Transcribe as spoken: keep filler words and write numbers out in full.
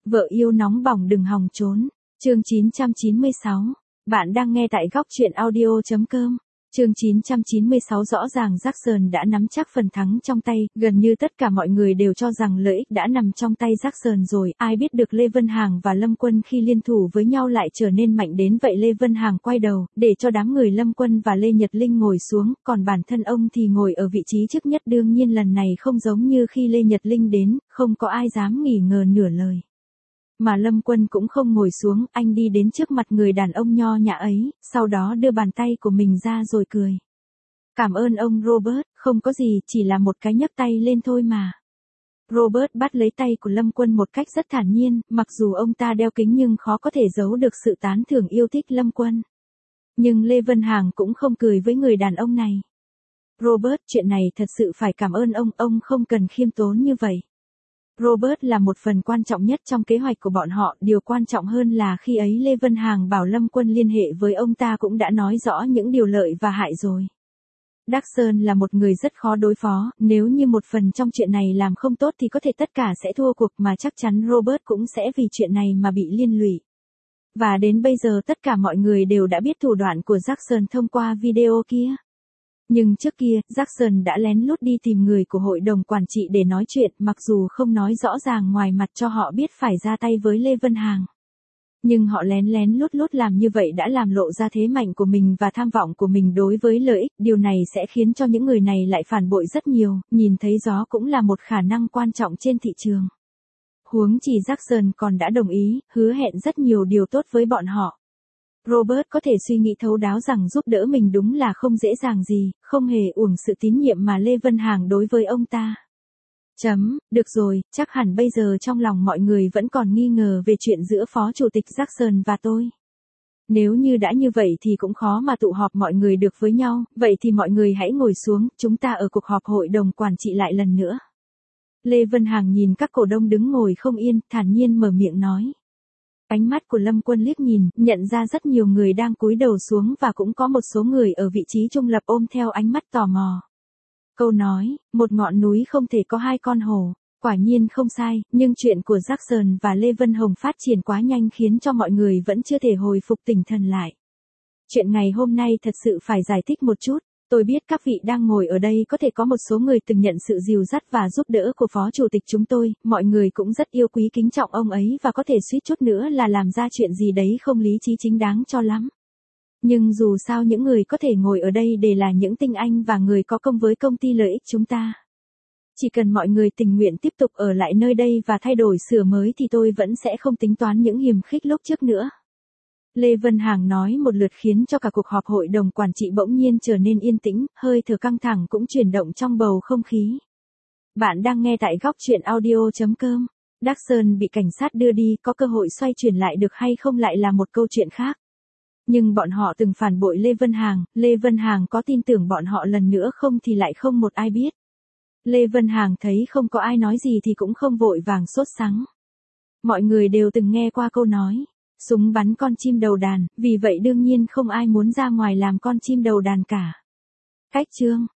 Vợ yêu nóng bỏng đừng hòng trốn. Chương chín trăm chín mươi sáu. Bạn đang nghe tại góc truyện audio chấm com. Chương chín trăm chín mươi sáu. Rõ ràng Jackson đã nắm chắc phần thắng trong tay, gần như tất cả mọi người đều cho rằng lợi ích đã nằm trong tay Jackson rồi, ai biết được Lê Vân Hàng và Lâm Quân khi liên thủ với nhau lại trở nên mạnh đến vậy. Lê Vân Hàng quay đầu, để cho đám người Lâm Quân và Lê Nhật Linh ngồi xuống, còn bản thân ông thì ngồi ở vị trí trước nhất. Đương nhiên lần này không giống như khi Lê Nhật Linh đến, không có ai dám nghỉ ngờ nửa lời. Mà Lâm Quân cũng không ngồi xuống, anh đi đến trước mặt người đàn ông nho nhã ấy, sau đó đưa bàn tay của mình ra rồi cười. Cảm ơn ông Robert, không có gì, chỉ là một cái nhấc tay lên thôi mà. Robert bắt lấy tay của Lâm Quân một cách rất thản nhiên, mặc dù ông ta đeo kính nhưng khó có thể giấu được sự tán thưởng yêu thích Lâm Quân. Nhưng Lê Vân Hàng cũng không cười với người đàn ông này. Robert, chuyện này thật sự phải cảm ơn ông, ông không cần khiêm tốn như vậy. Robert là một phần quan trọng nhất trong kế hoạch của bọn họ, điều quan trọng hơn là khi ấy Lê Vân Hàng bảo Lâm Quân liên hệ với ông ta cũng đã nói rõ những điều lợi và hại rồi. Jackson là một người rất khó đối phó, nếu như một phần trong chuyện này làm không tốt thì có thể tất cả sẽ thua cuộc, mà chắc chắn Robert cũng sẽ vì chuyện này mà bị liên lụy. Và đến bây giờ tất cả mọi người đều đã biết thủ đoạn của Jackson thông qua video kia. Nhưng trước kia, Jackson đã lén lút đi tìm người của hội đồng quản trị để nói chuyện, mặc dù không nói rõ ràng ngoài mặt cho họ biết phải ra tay với Lê Vân Hàng. Nhưng họ lén lén lút lút làm như vậy đã làm lộ ra thế mạnh của mình và tham vọng của mình đối với lợi ích, điều này sẽ khiến cho những người này lại phản bội rất nhiều, nhìn thấy gió cũng là một khả năng quan trọng trên thị trường. Huống chỉ Jackson còn đã đồng ý, hứa hẹn rất nhiều điều tốt với bọn họ. Robert có thể suy nghĩ thấu đáo rằng giúp đỡ mình đúng là không dễ dàng gì, không hề uổng sự tín nhiệm mà Lê Vân Hàng đối với ông ta. Chấm, được rồi, chắc hẳn bây giờ trong lòng mọi người vẫn còn nghi ngờ về chuyện giữa Phó Chủ tịch Jackson và tôi. Nếu như đã như vậy thì cũng khó mà tụ họp mọi người được với nhau, vậy thì mọi người hãy ngồi xuống, chúng ta ở cuộc họp hội đồng quản trị lại lần nữa. Lê Vân Hàng nhìn các cổ đông đứng ngồi không yên, thản nhiên mở miệng nói. Ánh mắt của Lâm Quân liếc nhìn, nhận ra rất nhiều người đang cúi đầu xuống và cũng có một số người ở vị trí trung lập ôm theo ánh mắt tò mò. Câu nói, một ngọn núi không thể có hai con hổ, quả nhiên không sai, nhưng chuyện của Jackson và Lê Vân Hồng phát triển quá nhanh khiến cho mọi người vẫn chưa thể hồi phục tinh thần lại. Chuyện ngày hôm nay thật sự phải giải thích một chút. Tôi biết các vị đang ngồi ở đây có thể có một số người từng nhận sự dìu dắt và giúp đỡ của Phó Chủ tịch chúng tôi, mọi người cũng rất yêu quý kính trọng ông ấy và có thể suýt chút nữa là làm ra chuyện gì đấy không lý trí chính đáng cho lắm. Nhưng dù sao những người có thể ngồi ở đây đều là những tinh anh và người có công với công ty lợi ích chúng ta. Chỉ cần mọi người tình nguyện tiếp tục ở lại nơi đây và thay đổi sửa mới thì tôi vẫn sẽ không tính toán những hiềm khích lúc trước nữa. Lê Vân Hàng nói một lượt khiến cho cả cuộc họp hội đồng quản trị bỗng nhiên trở nên yên tĩnh, hơi thở căng thẳng cũng chuyển động trong bầu không khí. Bạn đang nghe tại góc truyện audio chấm com. Jackson bị cảnh sát đưa đi, có cơ hội xoay chuyển lại được hay không lại là một câu chuyện khác. Nhưng bọn họ từng phản bội Lê Vân Hàng, Lê Vân Hàng có tin tưởng bọn họ lần nữa không thì lại không một ai biết. Lê Vân Hàng thấy không có ai nói gì thì cũng không vội vàng sốt sắng. Mọi người đều từng nghe qua câu nói. Súng bắn con chim đầu đàn, vì vậy đương nhiên không ai muốn ra ngoài làm con chim đầu đàn cả. Cách chương